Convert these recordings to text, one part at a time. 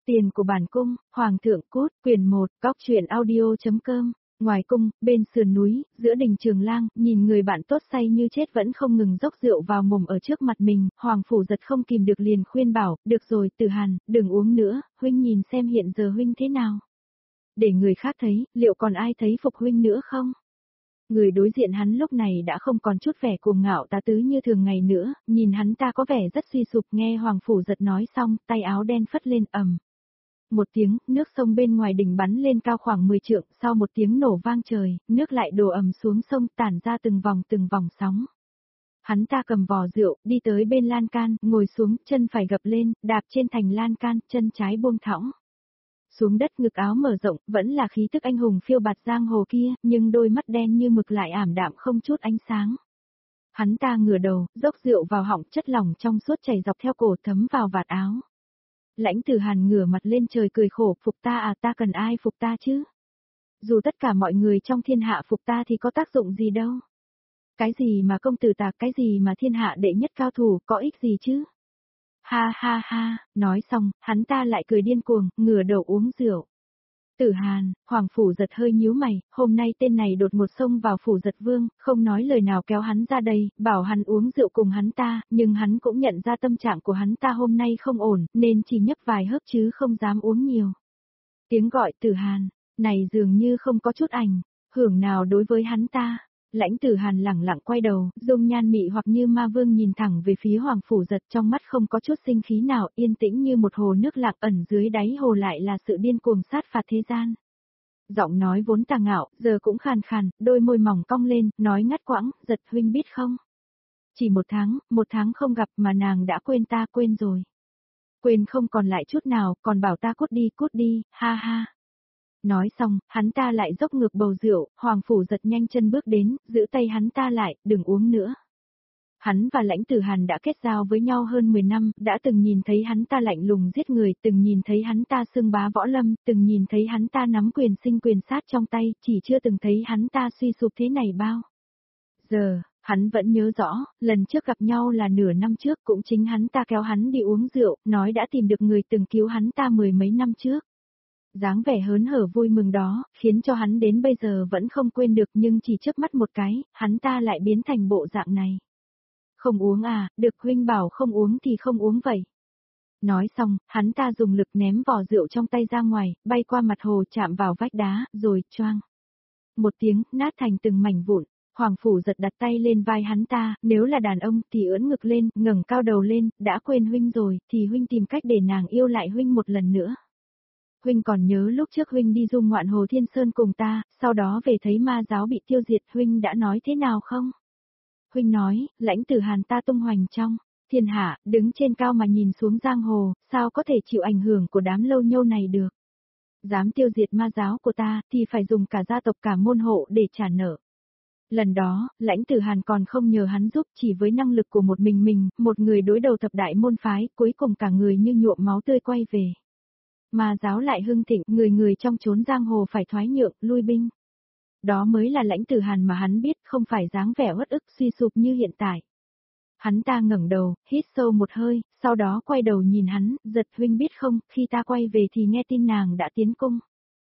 Tiền của bản cung, Hoàng thượng cút, quyển 1, góc truyện audio.com. Ngoài cung, bên sườn núi, giữa đình Trường Lang, nhìn người bạn tốt say như chết vẫn không ngừng dốc rượu vào mồm ở trước mặt mình, Hoàng Phủ Giật không kìm được liền khuyên bảo, được rồi Tử Hàn, đừng uống nữa, huynh nhìn xem hiện giờ huynh thế nào. Để người khác thấy, liệu còn ai thấy phục huynh nữa không? Người đối diện hắn lúc này đã không còn chút vẻ cuồng ngạo tá tứ như thường ngày nữa, nhìn hắn ta có vẻ rất suy sụp. Nghe Hoàng Phủ Giật nói xong, tay áo đen phất lên ầm. Một tiếng, nước sông bên ngoài đỉnh bắn lên cao khoảng 10 trượng, sau một tiếng nổ vang trời, nước lại đổ ầm xuống sông tản ra từng vòng sóng. Hắn ta cầm vò rượu, đi tới bên lan can, ngồi xuống, chân phải gập lên, đạp trên thành lan can, chân trái buông thõng. Xuống đất ngực áo mở rộng, vẫn là khí tức anh hùng phiêu bạt giang hồ kia, nhưng đôi mắt đen như mực lại ảm đạm không chút ánh sáng. Hắn ta ngửa đầu, dốc rượu vào họng, chất lỏng trong suốt chảy dọc theo cổ thấm vào vạt áo. Lãnh Tử Hàn ngửa mặt lên trời cười khổ, phục ta à, ta cần ai phục ta chứ? Dù tất cả mọi người trong thiên hạ phục ta thì có tác dụng gì đâu? Cái gì mà công tử tạc, cái gì mà thiên hạ đệ nhất cao thủ, có ích gì chứ? Ha ha ha, nói xong, hắn ta lại cười điên cuồng, ngửa đầu uống rượu. Tử Hàn, Hoàng Phủ Giật hơi nhíu mày, hôm nay tên này đột ngột xông vào Phủ Giật Vương, không nói lời nào kéo hắn ra đây, bảo hắn uống rượu cùng hắn ta, nhưng hắn cũng nhận ra tâm trạng của hắn ta hôm nay không ổn, nên chỉ nhấp vài hớp chứ không dám uống nhiều. Tiếng gọi Tử Hàn, này dường như không có chút ảnh hưởng nào đối với hắn ta. Lãnh Tử Hàn lẳng lặng quay đầu, dung nhan mị hoặc như ma vương nhìn thẳng về phía Hoàng Phủ Giật, trong mắt không có chút sinh khí nào, yên tĩnh như một hồ nước lặng, ẩn dưới đáy hồ lại là sự điên cuồng sát phạt thế gian. Giọng nói vốn tà ngạo, giờ cũng khàn khàn, đôi môi mỏng cong lên, nói ngắt quãng, Giật huynh biết không? Chỉ một tháng không gặp mà nàng đã quên ta, quên rồi. Quên không còn lại chút nào, còn bảo ta cút đi, ha ha. Nói xong, hắn ta lại dốc ngược bầu rượu, Hoàng Phủ Giật nhanh chân bước đến, giữ tay hắn ta lại, đừng uống nữa. Hắn và Lãnh Tử Hàn đã kết giao với nhau hơn 10 năm, đã từng nhìn thấy hắn ta lạnh lùng giết người, từng nhìn thấy hắn ta xưng bá võ lâm, từng nhìn thấy hắn ta nắm quyền sinh quyền sát trong tay, chỉ chưa từng thấy hắn ta suy sụp thế này bao giờ. Hắn vẫn nhớ rõ, lần trước gặp nhau là nửa năm trước, cũng chính hắn ta kéo hắn đi uống rượu, nói đã tìm được người từng cứu hắn ta 10 mấy năm trước. Dáng vẻ hớn hở vui mừng đó, khiến cho hắn đến bây giờ vẫn không quên được, nhưng chỉ chớp mắt một cái, hắn ta lại biến thành bộ dạng này. Không uống à, được huynh bảo không uống thì không uống vậy. Nói xong, hắn ta dùng lực ném vò rượu trong tay ra ngoài, bay qua mặt hồ chạm vào vách đá, rồi choang. Một tiếng, nát thành từng mảnh vụn. Hoàng Phủ Giật đặt tay lên vai hắn ta, nếu là đàn ông thì ưỡn ngực lên, ngẩng cao đầu lên, đã quên huynh rồi, thì huynh tìm cách để nàng yêu lại huynh một lần nữa. Huynh còn nhớ lúc trước huynh đi du ngoạn Hồ Thiên Sơn cùng ta, sau đó về thấy ma giáo bị tiêu diệt, huynh đã nói thế nào không? Huynh nói, Lãnh Tử Hàn ta tung hoành trong thiên hạ, đứng trên cao mà nhìn xuống giang hồ, sao có thể chịu ảnh hưởng của đám lâu nhâu này được? Dám tiêu diệt ma giáo của ta, thì phải dùng cả gia tộc cả môn hộ để trả nợ. Lần đó, Lãnh Tử Hàn còn không nhờ hắn giúp, chỉ với năng lực của một mình, một người đối đầu thập đại môn phái, cuối cùng cả người như nhuộm máu tươi quay về. Ma giáo lại hưng thịnh, người trong chốn giang hồ phải thoái nhượng, lui binh. Đó mới là Lãnh Tử Hàn mà hắn biết, không phải dáng vẻ uất ức suy sụp như hiện tại. Hắn ta ngẩng đầu, hít sâu một hơi, sau đó quay đầu nhìn hắn, Giật huynh biết không, khi ta quay về thì nghe tin nàng đã tiến cung.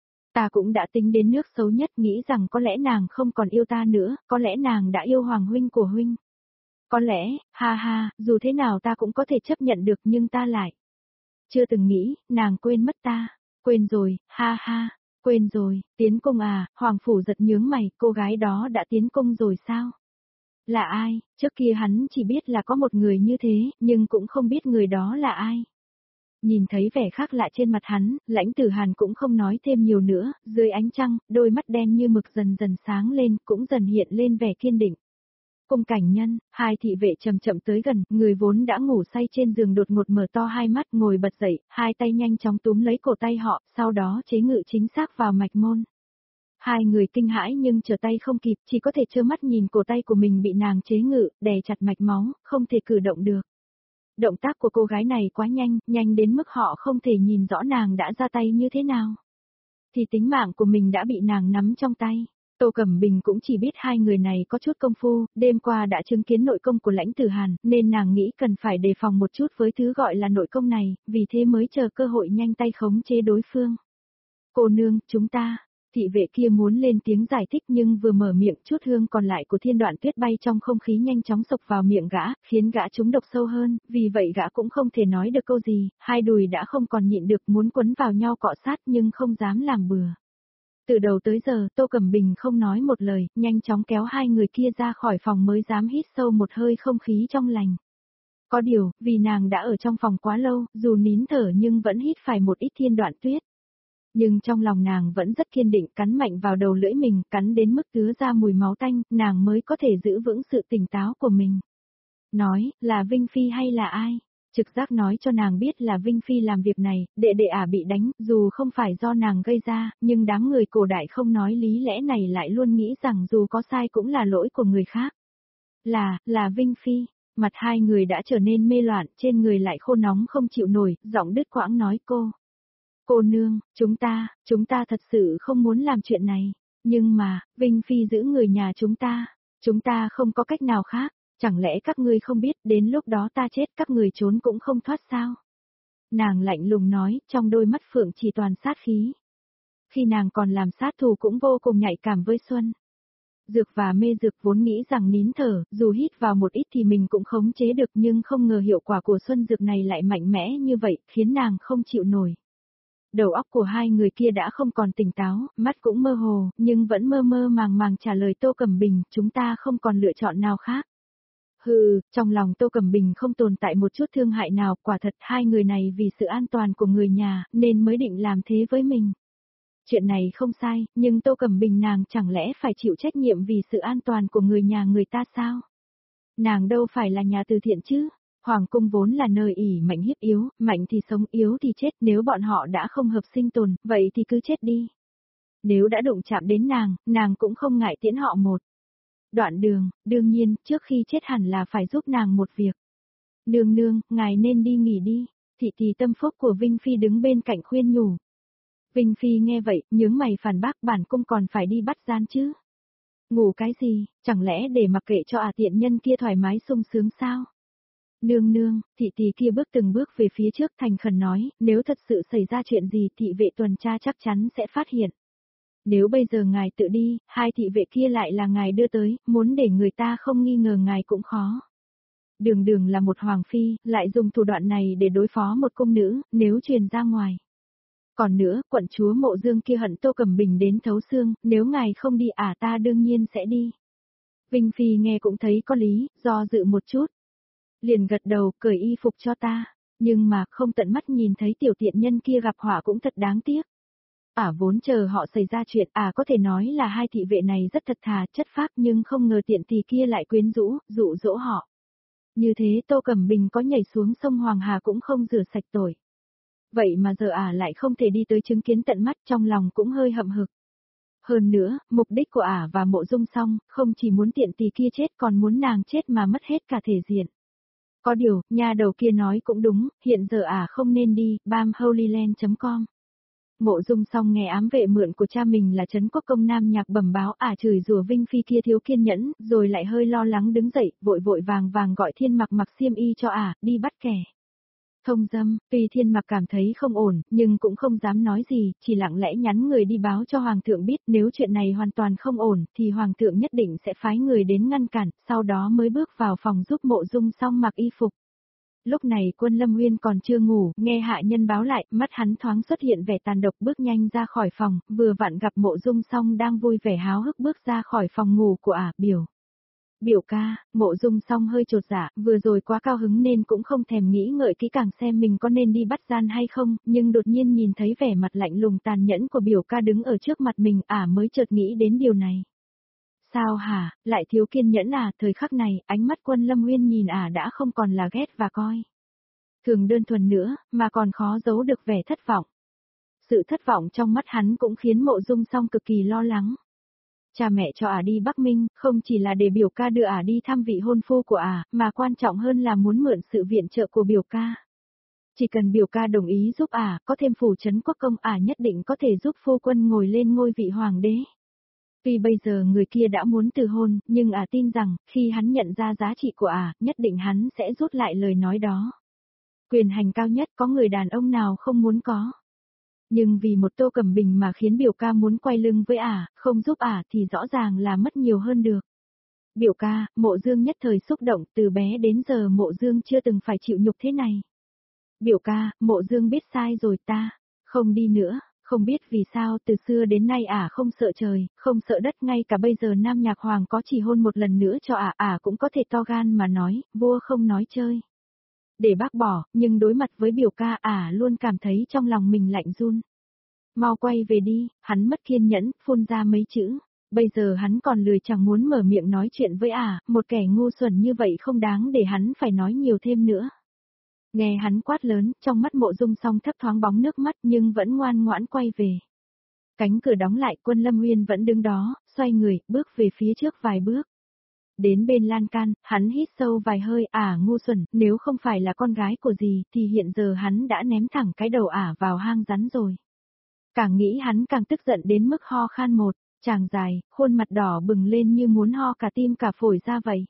Ta cũng đã tính đến nước xấu nhất, nghĩ rằng có lẽ nàng không còn yêu ta nữa, có lẽ nàng đã yêu Hoàng huynh của huynh. Có lẽ, ha ha, dù thế nào ta cũng có thể chấp nhận được, nhưng ta lại chưa từng nghĩ, nàng quên mất ta. Quên rồi, ha ha, quên rồi, tiến cung à, Hoàng Phủ Giật nhướng mày, cô gái đó đã tiến cung rồi sao? Là ai? Trước kia hắn chỉ biết là có một người như thế, nhưng cũng không biết người đó là ai. Nhìn thấy vẻ khác lạ trên mặt hắn, Lãnh Tử Hàn cũng không nói thêm nhiều nữa, dưới ánh trăng, đôi mắt đen như mực dần dần sáng lên, cũng dần hiện lên vẻ kiên định. Cung Cảnh Nhân, hai thị vệ chậm chậm tới gần, người vốn đã ngủ say trên giường đột ngột mở to hai mắt, ngồi bật dậy, hai tay nhanh chóng túm lấy cổ tay họ, sau đó chế ngự chính xác vào mạch môn. Hai người kinh hãi nhưng trở tay không kịp, chỉ có thể trơ mắt nhìn cổ tay của mình bị nàng chế ngự, đè chặt mạch máu, không thể cử động được. Động tác của cô gái này quá nhanh, nhanh đến mức họ không thể nhìn rõ nàng đã ra tay như thế nào. Thì tính mạng của mình đã bị nàng nắm trong tay. Tô Cẩm Bình cũng chỉ biết hai người này có chút công phu, đêm qua đã chứng kiến nội công của Lãnh Tử Hàn, nên nàng nghĩ cần phải đề phòng một chút với thứ gọi là nội công này, vì thế mới chờ cơ hội nhanh tay khống chế đối phương. Cô nương, chúng ta, thị vệ kia muốn lên tiếng giải thích nhưng vừa mở miệng chút hương còn lại của Thiên Đoạn Tuyết bay trong không khí nhanh chóng sộc vào miệng gã, khiến gã trúng độc sâu hơn, vì vậy gã cũng không thể nói được câu gì, hai đùi đã không còn nhịn được muốn quấn vào nhau cọ sát nhưng không dám làm bừa. Từ đầu tới giờ, Tô Cẩm Bình không nói một lời, nhanh chóng kéo hai người kia ra khỏi phòng mới dám hít sâu một hơi không khí trong lành. Có điều, vì nàng đã ở trong phòng quá lâu, dù nín thở nhưng vẫn hít phải một ít Thiên Đoạn Tuyết. Nhưng trong lòng nàng vẫn rất kiên định, cắn mạnh vào đầu lưỡi mình, cắn đến mức tứa ra mùi máu tanh, nàng mới có thể giữ vững sự tỉnh táo của mình. Nói, là Vinh Phi hay là ai? Trực giác nói cho nàng biết là Vinh Phi làm việc này, đệ đệ bị đánh, dù không phải do nàng gây ra, nhưng đám người cổ đại không nói lý lẽ này lại luôn nghĩ rằng dù có sai cũng là lỗi của người khác. Là Vinh Phi. Mặt hai người đã trở nên mê loạn, trên người lại khô nóng không chịu nổi, giọng đứt quãng nói Cô nương, chúng ta thật sự không muốn làm chuyện này. Nhưng mà, Vinh Phi giữ người nhà chúng ta không có cách nào khác. Chẳng lẽ các ngươi không biết đến lúc đó ta chết các người trốn cũng không thoát sao? Nàng lạnh lùng nói, trong đôi mắt phượng chỉ toàn sát khí. Khi nàng còn làm sát thủ cũng vô cùng nhạy cảm với Xuân. Dược và mê dược vốn nghĩ rằng nín thở, dù hít vào một ít thì mình cũng khống chế được nhưng không ngờ hiệu quả của Xuân dược này lại mạnh mẽ như vậy, khiến nàng không chịu nổi. Đầu óc của hai người kia đã không còn tỉnh táo, mắt cũng mơ hồ, nhưng vẫn mơ mơ màng màng trả lời Tô Cẩm Bình, chúng ta không còn lựa chọn nào khác. Trong lòng Tô Cẩm Bình không tồn tại một chút thương hại nào, quả thật hai người này vì sự an toàn của người nhà, nên mới định làm thế với mình. Chuyện này không sai, nhưng Tô Cẩm Bình nàng chẳng lẽ phải chịu trách nhiệm vì sự an toàn của người nhà người ta sao? Nàng đâu phải là nhà từ thiện chứ? Hoàng cung vốn là nơi ỷ mạnh hiếp yếu, mạnh thì sống yếu thì chết, nếu bọn họ đã không hợp sinh tồn, vậy thì cứ chết đi. Nếu đã đụng chạm đến nàng cũng không ngại tiễn họ một đoạn đường, đương nhiên, trước khi chết hẳn là phải giúp nàng một việc. Nương, ngài nên đi nghỉ đi, thị tâm phúc của Vinh Phi đứng bên cạnh khuyên nhủ. Vinh Phi nghe vậy, nhướng mày phản bác bản cung còn phải đi bắt gian chứ. Ngủ cái gì, chẳng lẽ để mặc kệ cho tiện nhân kia thoải mái sung sướng sao? Nương, thị kia bước từng bước về phía trước thành khẩn nói, nếu thật sự xảy ra chuyện gì thị vệ tuần tra chắc chắn sẽ phát hiện. Nếu bây giờ ngài tự đi, hai thị vệ kia lại là ngài đưa tới, muốn để người ta không nghi ngờ ngài cũng khó. Đường là một hoàng phi, lại dùng thủ đoạn này để đối phó một cung nữ, nếu truyền ra ngoài. Còn nữa, quận chúa Mộ Dương kia hận Tô Cẩm Bình đến thấu xương, nếu ngài không đi ta đương nhiên sẽ đi. Vinh Phi nghe cũng thấy có lý, do dự một chút. Liền gật đầu, cởi y phục cho ta, nhưng mà không tận mắt nhìn thấy tiểu tiện nhân kia gặp họa cũng thật đáng tiếc. Vốn chờ họ xảy ra chuyện, có thể nói là hai thị vệ này rất thật thà, chất phác nhưng không ngờ tiện tỳ kia lại quyến rũ, dụ dỗ họ. Như thế Tô Cẩm Bình có nhảy xuống sông Hoàng Hà cũng không rửa sạch tội. Vậy mà giờ lại không thể đi tới chứng kiến tận mắt, trong lòng cũng hơi hậm hực. Hơn nữa, mục đích của và Mộ Dung Song, không chỉ muốn tiện tỳ kia chết còn muốn nàng chết mà mất hết cả thể diện. Có điều, nhà đầu kia nói cũng đúng, hiện giờ không nên đi, bamholyland.com. Mộ Dung Song nghe ám vệ mượn của cha mình là Trấn Quốc Công Nam Nhạc bẩm báo chửi rủa Vinh Phi kia thiếu kiên nhẫn, rồi lại hơi lo lắng đứng dậy, vội vàng gọi Thiên Mặc mặc xiêm y cho đi bắt kẻ thông dâm. Tuy Thiên Mặc cảm thấy không ổn, nhưng cũng không dám nói gì, chỉ lặng lẽ nhắn người đi báo cho Hoàng thượng biết, nếu chuyện này hoàn toàn không ổn, thì Hoàng thượng nhất định sẽ phái người đến ngăn cản, sau đó mới bước vào phòng giúp Mộ Dung Song mặc y phục. Lúc này Quân Lâm Nguyên còn chưa ngủ, nghe hạ nhân báo lại, mắt hắn thoáng xuất hiện vẻ tàn độc, bước nhanh ra khỏi phòng, vừa vặn gặp Mộ Dung Song đang vui vẻ háo hức bước ra khỏi phòng ngủ của Biểu ca. Mộ Dung Song hơi chột dạ, vừa rồi quá cao hứng nên cũng không thèm nghĩ ngợi kỹ càng xem mình có nên đi bắt gian hay không, nhưng đột nhiên nhìn thấy vẻ mặt lạnh lùng tàn nhẫn của biểu ca đứng ở trước mặt mình, mới chợt nghĩ đến điều này. Sao hả, lại thiếu kiên nhẫn thời khắc này, ánh mắt Quân Lâm Nguyên nhìn đã không còn là ghét và coi thường đơn thuần nữa, mà còn khó giấu được vẻ thất vọng. Sự thất vọng trong mắt hắn cũng khiến Mộ Dung Song cực kỳ lo lắng. Cha mẹ cho đi Bắc Minh, không chỉ là để biểu ca đưa đi thăm vị hôn phu của mà quan trọng hơn là muốn mượn sự viện trợ của biểu ca. Chỉ cần biểu ca đồng ý giúp có thêm phủ Trấn Quốc Công nhất định có thể giúp phu quân ngồi lên ngôi vị hoàng đế. Tuy bây giờ người kia đã muốn từ hôn, nhưng tin rằng, khi hắn nhận ra giá trị của nhất định hắn sẽ rút lại lời nói đó. Quyền hành cao nhất có người đàn ông nào không muốn có. Nhưng vì một Tô Cẩm Bình mà khiến biểu ca muốn quay lưng với không giúp thì rõ ràng là mất nhiều hơn được. Biểu ca, Mộ Dương nhất thời xúc động, từ bé đến giờ Mộ Dương chưa từng phải chịu nhục thế này. Biểu ca, Mộ Dương biết sai rồi ta, không đi nữa, không biết vì sao từ xưa đến nay không sợ trời, không sợ đất, ngay cả bây giờ Nam Nhạc Hoàng có chỉ hôn một lần nữa cho cũng có thể to gan mà nói, vua không nói chơi. Để bác bỏ, nhưng đối mặt với biểu ca luôn cảm thấy trong lòng mình lạnh run. Mau quay về đi, hắn mất kiên nhẫn, phun ra mấy chữ. Bây giờ hắn còn lười chẳng muốn mở miệng nói chuyện với một kẻ ngu xuẩn như vậy không đáng để hắn phải nói nhiều thêm nữa. Nghe hắn quát lớn, trong mắt Mộ Dung Song thấp thoáng bóng nước mắt nhưng vẫn ngoan ngoãn quay về. Cánh cửa đóng lại, Quân Lâm Nguyên vẫn đứng đó, xoay người, bước về phía trước vài bước. Đến bên lan can, hắn hít sâu vài hơi, ngu xuẩn, nếu không phải là con gái của dì thì hiện giờ hắn đã ném thẳng cái đầu vào hang rắn rồi. Càng nghĩ hắn càng tức giận đến mức ho khan một tràng dài, khuôn mặt đỏ bừng lên như muốn ho cả tim cả phổi ra vậy.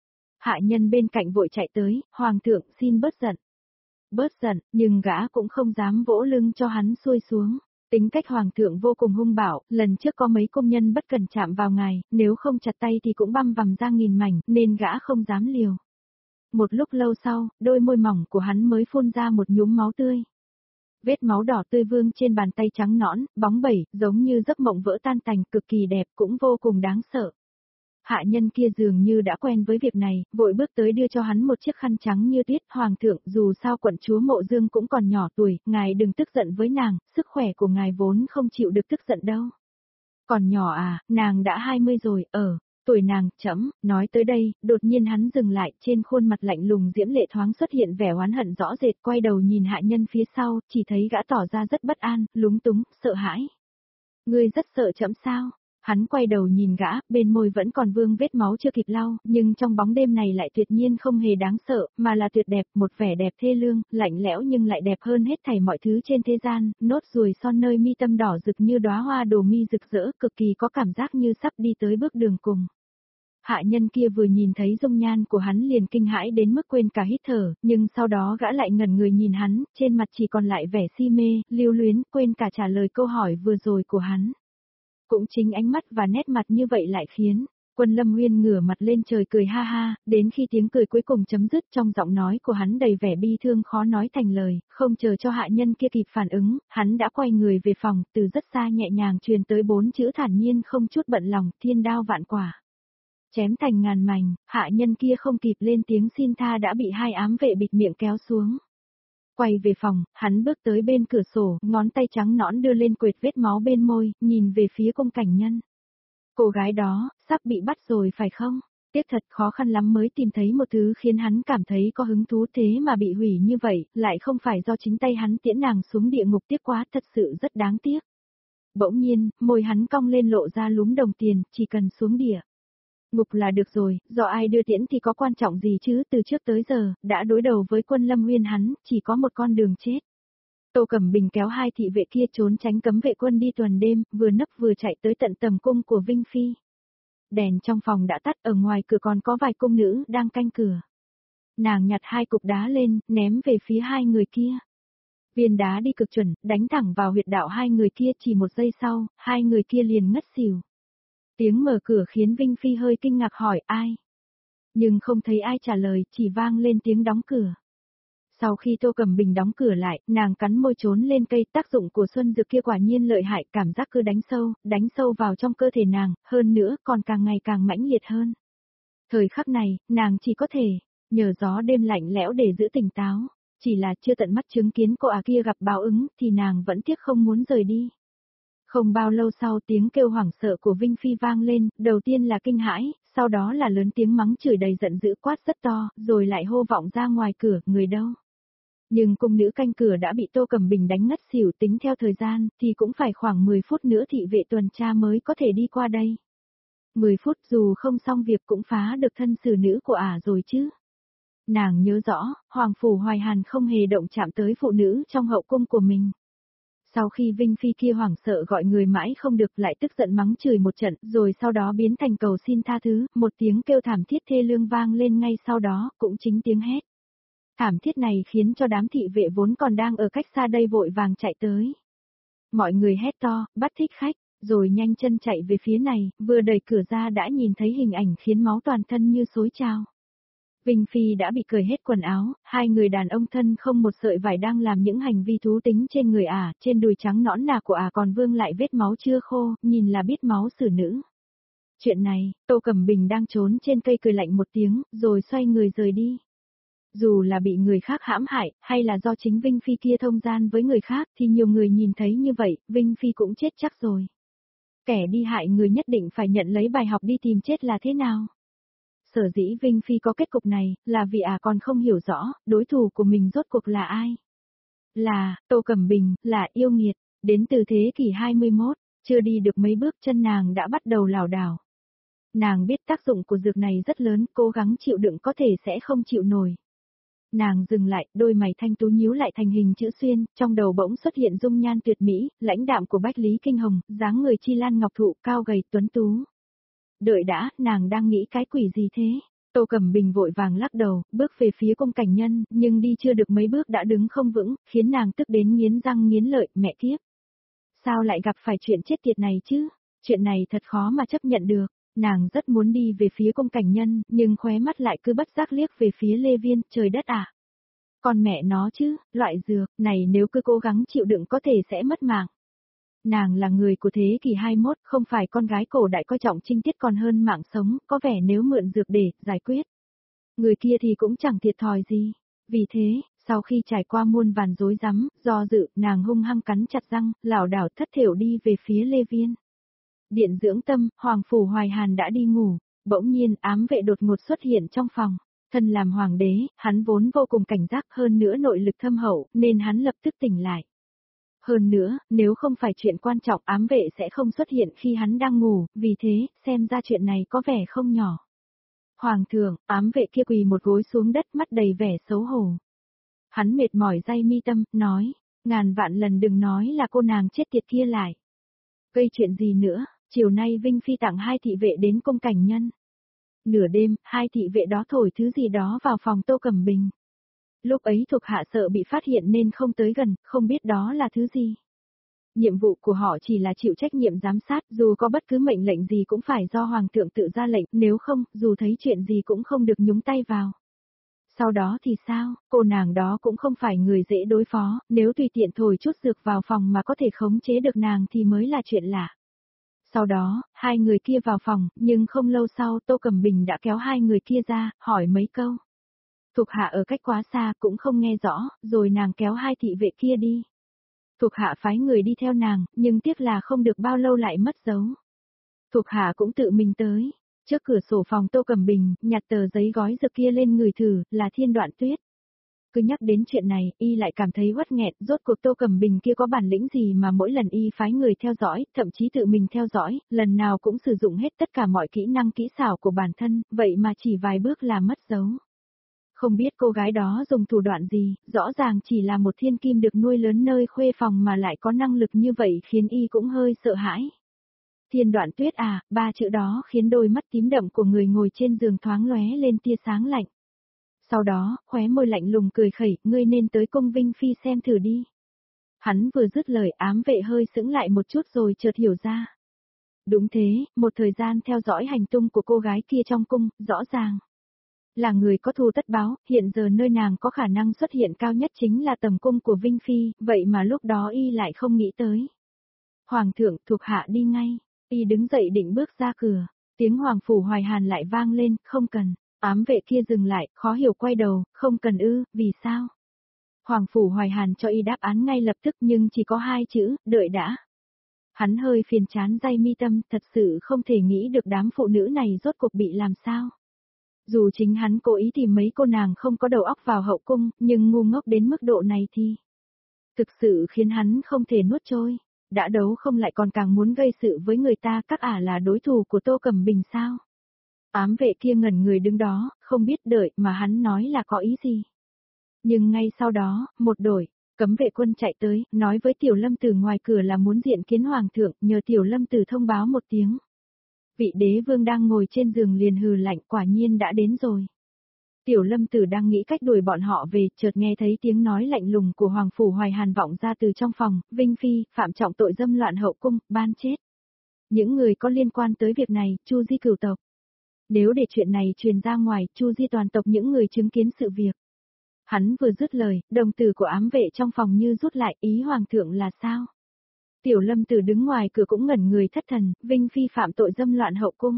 Hạ nhân bên cạnh vội chạy tới, Hoàng thượng xin bớt giận. Bớt giận, nhưng gã cũng không dám vỗ lưng cho hắn xuôi xuống. Tính cách Hoàng thượng vô cùng hung bạo, lần trước có mấy công nhân bất cần chạm vào ngài, nếu không chặt tay thì cũng băm vằm ra nghìn mảnh, nên gã không dám liều. Một lúc lâu sau, đôi môi mỏng của hắn mới phun ra một nhúm máu tươi. Vết máu đỏ tươi vương trên bàn tay trắng nõn, bóng bẩy, giống như giấc mộng vỡ tan tành, cực kỳ đẹp, cũng vô cùng đáng sợ. Hạ nhân kia dường như đã quen với việc này, vội bước tới đưa cho hắn một chiếc khăn trắng như tuyết. Hoàng thượng, dù sao quận chúa Mộ Dương cũng còn nhỏ tuổi, ngài đừng tức giận với nàng, sức khỏe của ngài vốn không chịu được tức giận đâu. Còn nhỏ nàng đã 20 rồi, tuổi nàng, chấm, nói tới đây, đột nhiên hắn dừng lại, trên khuôn mặt lạnh lùng diễm lệ thoáng xuất hiện vẻ oán hận rõ rệt, quay đầu nhìn hạ nhân phía sau, chỉ thấy gã tỏ ra rất bất an, lúng túng, sợ hãi. Ngươi rất sợ chấm sao? Hắn quay đầu nhìn gã, bên môi vẫn còn vương vết máu chưa kịp lau, nhưng trong bóng đêm này lại tuyệt nhiên không hề đáng sợ, mà là tuyệt đẹp, một vẻ đẹp thê lương, lạnh lẽo nhưng lại đẹp hơn hết thảy mọi thứ trên thế gian, nốt ruồi son nơi mi tâm đỏ rực như đóa hoa đồ mi rực rỡ, cực kỳ có cảm giác như sắp đi tới bước đường cùng. Hạ nhân kia vừa nhìn thấy dung nhan của hắn liền kinh hãi đến mức quên cả hít thở, nhưng sau đó gã lại ngẩn người nhìn hắn, trên mặt chỉ còn lại vẻ si mê, lưu luyến, quên cả trả lời câu hỏi vừa rồi của hắn. Cũng chính ánh mắt và nét mặt như vậy lại khiến Quân Lâm Nguyên ngửa mặt lên trời cười ha ha, đến khi tiếng cười cuối cùng chấm dứt trong giọng nói của hắn đầy vẻ bi thương khó nói thành lời, không chờ cho hạ nhân kia kịp phản ứng, hắn đã quay người về phòng, từ rất xa nhẹ nhàng truyền tới 4 chữ thản nhiên không chút bận lòng, thiên đao vạn quả. Chém thành ngàn mảnh, hạ nhân kia không kịp lên tiếng xin tha đã bị hai ám vệ bịt miệng kéo xuống. Quay về phòng, hắn bước tới bên cửa sổ, ngón tay trắng nõn đưa lên quệt vết máu bên môi, nhìn về phía Cung Cảnh Nhân. Cô gái đó, sắp bị bắt rồi phải không? Tiếc thật khó khăn lắm mới tìm thấy một thứ khiến hắn cảm thấy có hứng thú thế mà bị hủy như vậy, lại không phải do chính tay hắn tiễn nàng xuống địa ngục, tiếc quá, thật sự rất đáng tiếc. Bỗng nhiên, môi hắn cong lên lộ ra lúm đồng tiền, chỉ cần xuống địa ngục là được rồi, do ai đưa tiễn thì có quan trọng gì chứ, từ trước tới giờ, đã đối đầu với Quân Lâm Nguyên hắn, chỉ có một con đường chết. Tô Cẩm Bình kéo hai thị vệ kia trốn tránh cấm vệ quân đi tuần đêm, vừa nấp vừa chạy tới tận tầm cung của Vinh Phi. Đèn trong phòng đã tắt, ở ngoài cửa còn có vài cung nữ đang canh cửa. Nàng nhặt hai cục đá lên, ném về phía hai người kia. Viên đá đi cực chuẩn, đánh thẳng vào huyệt đạo hai người kia, chỉ một giây sau, hai người kia liền ngất xỉu. Tiếng mở cửa khiến Vinh Phi hơi kinh ngạc hỏi ai. Nhưng không thấy ai trả lời, chỉ vang lên tiếng đóng cửa. Sau khi Tô Cẩm Bình đóng cửa lại, nàng cắn môi trốn lên cây, tác dụng của xuân dược kia quả nhiên lợi hại, cảm giác cứ đánh sâu vào trong cơ thể nàng, hơn nữa còn càng ngày càng mãnh liệt hơn. Thời khắc này, nàng chỉ có thể nhờ gió đêm lạnh lẽo để giữ tỉnh táo, chỉ là chưa tận mắt chứng kiến cô kia gặp báo ứng thì nàng vẫn tiếc không muốn rời đi. Không bao lâu sau tiếng kêu hoảng sợ của Vinh Phi vang lên, đầu tiên là kinh hãi, sau đó là lớn tiếng mắng chửi đầy giận dữ quát rất to, rồi lại hô vọng ra ngoài cửa, người đâu? Nhưng cung nữ canh cửa đã bị Tô Cẩm Bình đánh ngất xỉu, tính theo thời gian, thì cũng phải khoảng 10 phút nữa thị vệ tuần tra mới có thể đi qua đây. 10 phút dù không xong việc cũng phá được thân xử nữ của rồi chứ. Nàng nhớ rõ, Hoàng Phủ Hoài Hàn không hề động chạm tới phụ nữ trong hậu cung của mình. Sau khi Vinh Phi kia hoảng sợ gọi người mãi không được lại tức giận mắng chửi một trận rồi sau đó biến thành cầu xin tha thứ, một tiếng kêu thảm thiết thê lương vang lên ngay sau đó, cũng chính tiếng hét. Thảm thiết này khiến cho đám thị vệ vốn còn đang ở cách xa đây vội vàng chạy tới. Mọi người hét to, bắt thích khách, rồi nhanh chân chạy về phía này, vừa đẩy cửa ra đã nhìn thấy hình ảnh khiến máu toàn thân như xối trào. Vinh Phi đã bị cởi hết quần áo, hai người đàn ông thân không một sợi vải đang làm những hành vi thú tính trên người trên đùi trắng nõn nà của còn vương lại vết máu chưa khô, nhìn là biết máu xử nữ. Chuyện này, Tô Cẩm Bình đang trốn trên cây cười lạnh một tiếng, rồi xoay người rời đi. Dù là bị người khác hãm hại, hay là do chính Vinh Phi kia thông gian với người khác thì nhiều người nhìn thấy như vậy, Vinh Phi cũng chết chắc rồi. Kẻ đi hại người nhất định phải nhận lấy bài học đi tìm chết là thế nào. Sở dĩ Vinh Phi có kết cục này, là vì còn không hiểu rõ, đối thủ của mình rốt cuộc là ai. Là, Tô Cẩm Bình, là yêu nghiệt, đến từ thế kỷ 21, chưa đi được mấy bước chân nàng đã bắt đầu lảo đảo. Nàng biết tác dụng của dược này rất lớn, cố gắng chịu đựng có thể sẽ không chịu nổi. Nàng dừng lại, đôi mày thanh tú nhíu lại thành hình chữ xuyên, trong đầu bỗng xuất hiện dung nhan tuyệt mỹ, lãnh đạm của Bách Lý Kinh Hồng, dáng người chi lan ngọc thụ, cao gầy tuấn tú. Đợi đã, nàng đang nghĩ cái quỷ gì thế? Tô Cẩm Bình vội vàng lắc đầu, bước về phía cung cảnh nhân, nhưng đi chưa được mấy bước đã đứng không vững, khiến nàng tức đến nghiến răng nghiến lợi, mẹ kiếp. Sao lại gặp phải chuyện chết tiệt này chứ? Chuyện này thật khó mà chấp nhận được. Nàng rất muốn đi về phía cung cảnh nhân, nhưng khóe mắt lại cứ bất giác liếc về phía Lê Viên, trời đất à. Còn mẹ nó chứ, loại dược này nếu cứ cố gắng chịu đựng có thể sẽ mất mạng. Nàng là người của thế kỷ 21, không phải con gái cổ đại coi trọng trinh tiết còn hơn mạng sống, có vẻ nếu mượn dược để giải quyết. Người kia thì cũng chẳng thiệt thòi gì. Vì thế, sau khi trải qua muôn vàn rối rắm, do dự, nàng hung hăng cắn chặt răng, lảo đảo thất thểu đi về phía Lê Viên. Điện dưỡng tâm, Hoàng Phủ Hoài Hàn đã đi ngủ, bỗng nhiên ám vệ đột ngột xuất hiện trong phòng. Thân làm hoàng đế, hắn vốn vô cùng cảnh giác hơn nữa nội lực thâm hậu, nên hắn lập tức tỉnh lại. Hơn nữa, nếu không phải chuyện quan trọng ám vệ sẽ không xuất hiện khi hắn đang ngủ, vì thế, xem ra chuyện này có vẻ không nhỏ. Hoàng thượng, ám vệ kia quỳ một gối xuống đất mắt đầy vẻ xấu hổ. Hắn mệt mỏi day mi tâm, nói, ngàn vạn lần đừng nói là cô nàng chết tiệt kia lại. Gây chuyện gì nữa, chiều nay Vinh Phi tặng hai thị vệ đến cung cảnh nhân. Nửa đêm, hai thị vệ đó thổi thứ gì đó vào phòng Tô Cẩm Bình. Lúc ấy thuộc hạ sợ bị phát hiện nên không tới gần, không biết đó là thứ gì. Nhiệm vụ của họ chỉ là chịu trách nhiệm giám sát, dù có bất cứ mệnh lệnh gì cũng phải do Hoàng thượng tự ra lệnh, nếu không, dù thấy chuyện gì cũng không được nhúng tay vào. Sau đó thì sao, cô nàng đó cũng không phải người dễ đối phó, nếu tùy tiện thổi chút dược vào phòng mà có thể khống chế được nàng thì mới là chuyện lạ. Sau đó, hai người kia vào phòng, nhưng không lâu sau Tô Cẩm Bình đã kéo hai người kia ra, hỏi mấy câu. Thuộc hạ ở cách quá xa cũng không nghe rõ, rồi nàng kéo hai thị vệ kia đi. Thuộc hạ phái người đi theo nàng, nhưng tiếc là không được bao lâu lại mất dấu. Thuộc hạ cũng tự mình tới. Trước cửa sổ phòng Tô Cẩm Bình, nhặt tờ giấy gói dược kia lên người thử, là Thiên Đoạn Tuyết. Cứ nhắc đến chuyện này, y lại cảm thấy uất nghẹn, rốt cuộc Tô Cẩm Bình kia có bản lĩnh gì mà mỗi lần y phái người theo dõi, thậm chí tự mình theo dõi, lần nào cũng sử dụng hết tất cả mọi kỹ năng kỹ xảo của bản thân, vậy mà chỉ vài bước là mất dấu. Không biết cô gái đó dùng thủ đoạn gì, rõ ràng chỉ là một thiên kim được nuôi lớn nơi khuê phòng mà lại có năng lực như vậy khiến y cũng hơi sợ hãi. Thiên Đoạn Tuyết à, ba chữ đó khiến đôi mắt tím đậm của người ngồi trên giường thoáng lóe lên tia sáng lạnh. Sau đó, khóe môi lạnh lùng cười khẩy, ngươi nên tới cung Vinh Phi xem thử đi. Hắn vừa dứt lời ám vệ hơi sững lại một chút rồi chợt hiểu ra. Đúng thế, một thời gian theo dõi hành tung của cô gái kia trong cung, rõ ràng. Là người có thù tất báo, hiện giờ nơi nàng có khả năng xuất hiện cao nhất chính là tầm cung của Vinh Phi, vậy mà lúc đó y lại không nghĩ tới. Hoàng thượng, thuộc hạ đi ngay, y đứng dậy định bước ra cửa, tiếng Hoàng Phủ Hoài Hàn lại vang lên, không cần. Ám vệ kia dừng lại, khó hiểu quay đầu, không cần ư, vì sao? Hoàng Phủ Hoài Hàn cho y đáp án ngay lập tức nhưng chỉ có hai chữ, đợi đã. Hắn hơi phiền chán day mi tâm, thật sự không thể nghĩ được đám phụ nữ này rốt cuộc bị làm sao. Dù chính hắn cố ý tìm mấy cô nàng không có đầu óc vào hậu cung, nhưng ngu ngốc đến mức độ này thì thực sự khiến hắn không thể nuốt trôi. Đã đấu không lại còn càng muốn gây sự với người ta, các ả là đối thủ của Tô Cẩm Bình sao? Ám vệ kia ngẩn người đứng đó, không biết đợi mà hắn nói là có ý gì. Nhưng ngay sau đó, một đổi, Cấm vệ quân chạy tới, nói với Tiểu Lâm Tử ngoài cửa là muốn diện kiến hoàng thượng, nhờ Tiểu Lâm Tử thông báo một tiếng. Vị đế vương đang ngồi trên giường liền hừ lạnh, quả nhiên đã đến rồi. Tiểu Lâm Tử đang nghĩ cách đuổi bọn họ về, chợt nghe thấy tiếng nói lạnh lùng của Hoàng Phủ Hoài Hàn vọng ra từ trong phòng, Vinh Phi, phạm trọng tội dâm loạn hậu cung, ban chết. Những người có liên quan tới việc này, Chu Di cửu tộc. Nếu để chuyện này truyền ra ngoài, Chu Di toàn tộc những người chứng kiến sự việc. Hắn vừa dứt lời, đồng tử của ám vệ trong phòng như rút lại, ý Hoàng thượng là sao? Tiểu Lâm Tử đứng ngoài cửa cũng ngẩn người thất thần, Vinh Phi phạm tội dâm loạn hậu cung.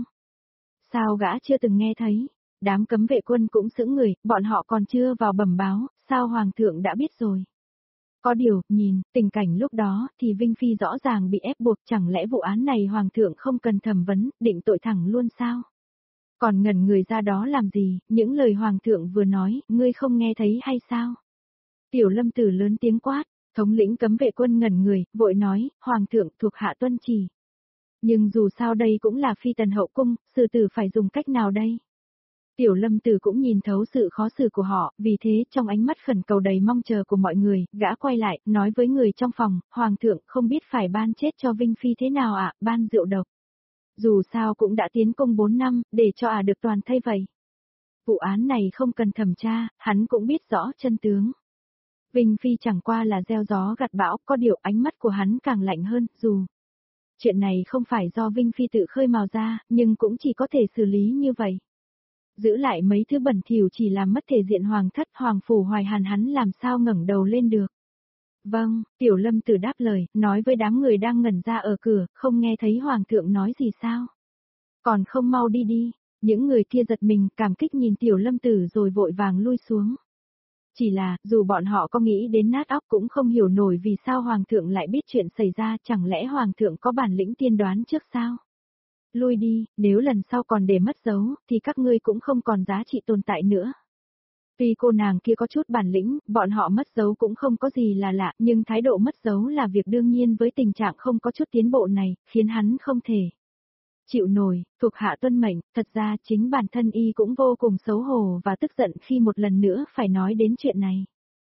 Sao gã chưa từng nghe thấy? Đám cấm vệ quân cũng sững người, bọn họ còn chưa vào bẩm báo, sao Hoàng thượng đã biết rồi? Có điều, nhìn, tình cảnh lúc đó thì Vinh Phi rõ ràng bị ép buộc, chẳng lẽ vụ án này Hoàng thượng không cần thẩm vấn, định tội thẳng luôn sao? Còn ngẩn người ra đó làm gì, những lời Hoàng thượng vừa nói, ngươi không nghe thấy hay sao? Tiểu Lâm Tử lớn tiếng quát, thống lĩnh cấm vệ quân ngẩn người, vội nói, Hoàng thượng thuộc hạ tuân chỉ. Nhưng dù sao đây cũng là phi tần hậu cung, xử tử phải dùng cách nào đây? Tiểu Lâm Tử cũng nhìn thấu sự khó xử của họ, vì thế trong ánh mắt khẩn cầu đầy mong chờ của mọi người, gã quay lại, nói với người trong phòng, Hoàng thượng không biết phải ban chết cho Vinh Phi thế nào ạ, ban rượu độc. Dù sao cũng đã tiến cung 4 năm, để cho được toàn thây vậy. Vụ án này không cần thẩm tra, hắn cũng biết rõ chân tướng. Vinh Phi chẳng qua là gieo gió gặt bão, có điều ánh mắt của hắn càng lạnh hơn, dù chuyện này không phải do Vinh Phi tự khơi mào ra, nhưng cũng chỉ có thể xử lý như vậy. Giữ lại mấy thứ bẩn thỉu chỉ làm mất thể diện hoàng thất, Hoàng Phủ Hoài Hàn hắn làm sao ngẩng đầu lên được. Vâng, Tiểu Lâm Tử đáp lời, nói với đám người đang ngẩn ra ở cửa, không nghe thấy Hoàng thượng nói gì sao? Còn không mau đi đi, những người kia giật mình, cảm kích nhìn Tiểu Lâm Tử rồi vội vàng lui xuống. Chỉ là, dù bọn họ có nghĩ đến nát óc cũng không hiểu nổi vì sao Hoàng thượng lại biết chuyện xảy ra, chẳng lẽ Hoàng thượng có bản lĩnh tiên đoán trước sao? Lui đi, nếu lần sau còn để mất dấu, thì các ngươi cũng không còn giá trị tồn tại nữa. Tuy cô nàng kia có chút bản lĩnh, bọn họ mất dấu cũng không có gì là lạ, nhưng thái độ mất dấu là việc đương nhiên với tình trạng không có chút tiến bộ này, khiến hắn không thể chịu nổi, thuộc hạ tuân mệnh, thật ra chính bản thân y cũng vô cùng xấu hổ và tức giận khi một lần nữa phải nói đến chuyện này.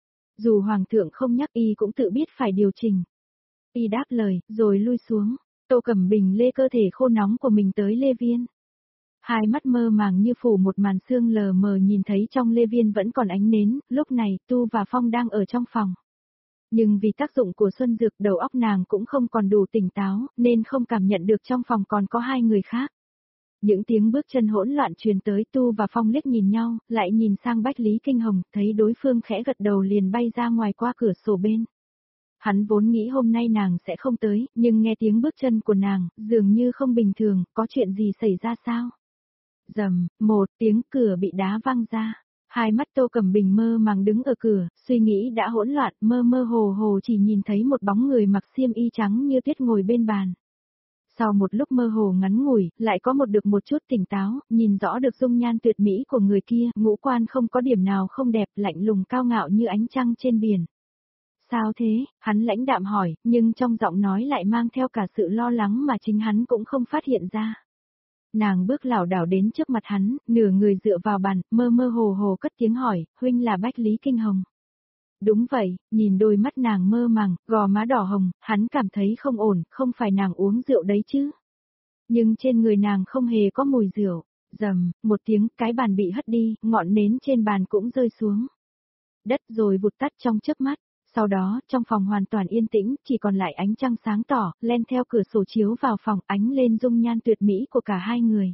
Dù Hoàng thượng không nhắc y cũng tự biết phải điều chỉnh. Y đáp lời, rồi lui xuống. Tô Cẩm Bình lê cơ thể khô nóng của mình tới Lê Viên. Hai mắt mơ màng như phủ một màn sương lờ mờ nhìn thấy trong Lê Viên vẫn còn ánh nến, lúc này Tu và Phong đang ở trong phòng. Nhưng vì tác dụng của Xuân Dược đầu óc nàng cũng không còn đủ tỉnh táo, nên không cảm nhận được trong phòng còn có hai người khác. Những tiếng bước chân hỗn loạn truyền tới, Tu và Phong liếc nhìn nhau, lại nhìn sang Bách Lý Kinh Hồng, thấy đối phương khẽ gật đầu liền bay ra ngoài qua cửa sổ bên. Hắn vốn nghĩ hôm nay nàng sẽ không tới, nhưng nghe tiếng bước chân của nàng, dường như không bình thường, có chuyện gì xảy ra sao? Rầm, một tiếng cửa bị đá văng ra. Hai mắt Tô Cẩm Bình mơ màng đứng ở cửa, suy nghĩ đã hỗn loạn, mơ mơ hồ hồ chỉ nhìn thấy một bóng người mặc xiêm y trắng như tuyết ngồi bên bàn. Sau một lúc mơ hồ ngắn ngủi, lại có được một chút tỉnh táo, nhìn rõ được dung nhan tuyệt mỹ của người kia, ngũ quan không có điểm nào không đẹp, lạnh lùng cao ngạo như ánh trăng trên biển. Sao thế? Hắn lãnh đạm hỏi, nhưng trong giọng nói lại mang theo cả sự lo lắng mà chính hắn cũng không phát hiện ra. Nàng bước lảo đảo đến trước mặt hắn, nửa người dựa vào bàn, mơ mơ hồ hồ cất tiếng hỏi, huynh là Bách Lý Kinh Hồng. Đúng vậy, nhìn đôi mắt nàng mơ màng, gò má đỏ hồng, hắn cảm thấy không ổn, không phải nàng uống rượu đấy chứ. Nhưng trên người nàng không hề có mùi rượu. Rầm, một tiếng, cái bàn bị hất đi, ngọn nến trên bàn cũng rơi xuống đất rồi vụt tắt trong chớp mắt. Sau đó, trong phòng hoàn toàn yên tĩnh, chỉ còn lại ánh trăng sáng tỏ, len theo cửa sổ chiếu vào phòng, ánh lên dung nhan tuyệt mỹ của cả hai người.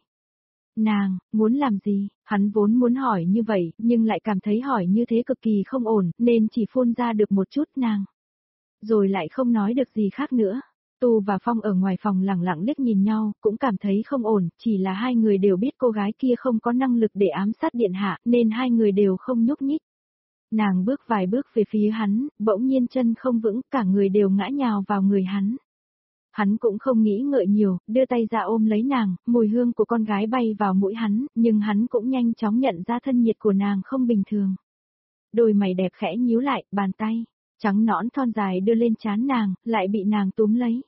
Nàng, muốn làm gì? Hắn vốn muốn hỏi như vậy, nhưng lại cảm thấy hỏi như thế cực kỳ không ổn, nên chỉ phun ra được một chút nàng. Rồi lại không nói được gì khác nữa. Tu và Phong ở ngoài phòng lẳng lặng liếc nhìn nhau, cũng cảm thấy không ổn, chỉ là hai người đều biết cô gái kia không có năng lực để ám sát điện hạ, nên hai người đều không nhúc nhích. Nàng bước vài bước về phía hắn, bỗng nhiên chân không vững, cả người đều ngã nhào vào người hắn. Hắn cũng không nghĩ ngợi nhiều, đưa tay ra ôm lấy nàng, mùi hương của con gái bay vào mũi hắn, nhưng hắn cũng nhanh chóng nhận ra thân nhiệt của nàng không bình thường. Đôi mày đẹp khẽ nhíu lại, bàn tay trắng nõn thon dài đưa lên trán nàng, lại bị nàng túm lấy.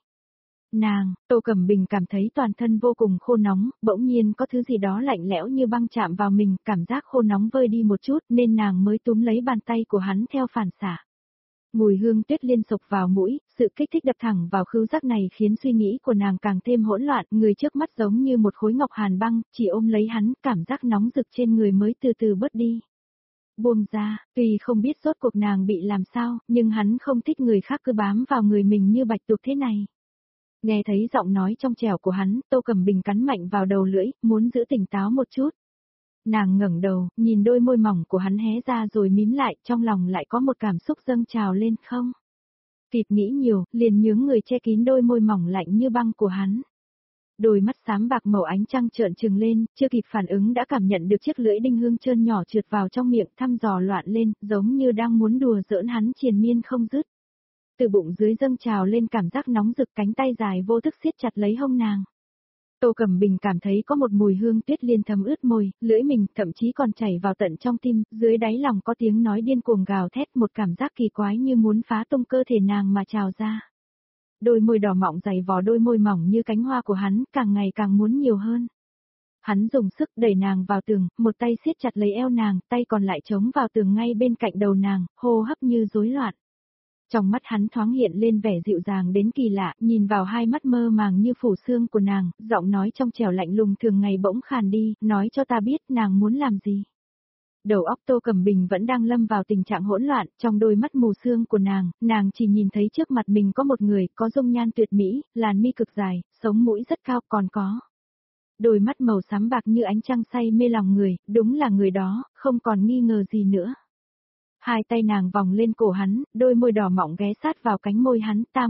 Nàng, Tô Cẩm Bình cảm thấy toàn thân vô cùng khô nóng, bỗng nhiên có thứ gì đó lạnh lẽo như băng chạm vào mình, cảm giác khô nóng vơi đi một chút nên nàng mới túm lấy bàn tay của hắn theo phản xạ. Mùi hương tuyết liên sộc vào mũi, sự kích thích đập thẳng vào khứu giác này khiến suy nghĩ của nàng càng thêm hỗn loạn, người trước mắt giống như một khối ngọc hàn băng, chỉ ôm lấy hắn, cảm giác nóng rực trên người mới từ từ bớt đi. Buông ra, tuy không biết rốt cuộc nàng bị làm sao, nhưng hắn không thích người khác cứ bám vào người mình như bạch tuộc thế này. Nghe thấy giọng nói trong trẻo của hắn, Tô Cẩm Bình cắn mạnh vào đầu lưỡi, muốn giữ tỉnh táo một chút. Nàng ngẩng đầu, nhìn đôi môi mỏng của hắn hé ra rồi mím lại, trong lòng lại có một cảm xúc dâng trào lên không. Kịp nghĩ nhiều, liền nhướng người che kín đôi môi mỏng lạnh như băng của hắn. Đôi mắt xám bạc màu ánh trăng trợn trừng lên, chưa kịp phản ứng đã cảm nhận được chiếc lưỡi đinh hương trơn nhỏ trượt vào trong miệng thăm dò loạn lên, giống như đang muốn đùa giỡn hắn triền miên không dứt. Từ bụng dưới dâng trào lên cảm giác nóng rực, cánh tay dài vô thức siết chặt lấy hông nàng. Tô Cẩm Bình cảm thấy có một mùi hương tuyết liên thấm ướt môi, lưỡi mình thậm chí còn chảy vào tận trong tim, dưới đáy lòng có tiếng nói điên cuồng gào thét, một cảm giác kỳ quái như muốn phá tung cơ thể nàng mà trào ra. Đôi môi đỏ mọng dày vò đôi môi mỏng như cánh hoa của hắn, càng ngày càng muốn nhiều hơn. Hắn dùng sức đẩy nàng vào tường, một tay siết chặt lấy eo nàng, tay còn lại chống vào tường ngay bên cạnh đầu nàng, hô hấp như rối loạn. Trong mắt hắn thoáng hiện lên vẻ dịu dàng đến kỳ lạ, nhìn vào hai mắt mơ màng như phủ xương của nàng, giọng nói trong trẻo lạnh lùng thường ngày bỗng khàn đi, nói cho ta biết nàng muốn làm gì. Đầu óc Tô Cẩm Bình vẫn đang lâm vào tình trạng hỗn loạn, trong đôi mắt mù sương của nàng chỉ nhìn thấy trước mặt mình có một người, có dung nhan tuyệt mỹ, làn mi cực dài, sống mũi rất cao, còn có đôi mắt màu xám bạc như ánh trăng say mê lòng người, đúng là người đó, không còn nghi ngờ gì nữa. Hai tay nàng vòng lên cổ hắn, đôi môi đỏ mọng ghé sát vào cánh môi hắn, ta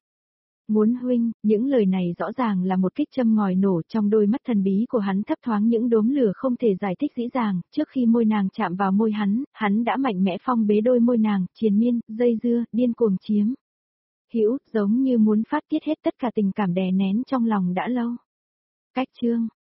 muốn huynh, những lời này rõ ràng là một kích châm ngòi nổ, trong đôi mắt thần bí của hắn thấp thoáng những đốm lửa không thể giải thích dễ dàng, trước khi môi nàng chạm vào môi hắn đã mạnh mẽ phong bế đôi môi nàng, triền miên, dây dưa, điên cuồng chiếm hữu, giống như muốn phát tiết hết tất cả tình cảm đè nén trong lòng đã lâu. Cách chương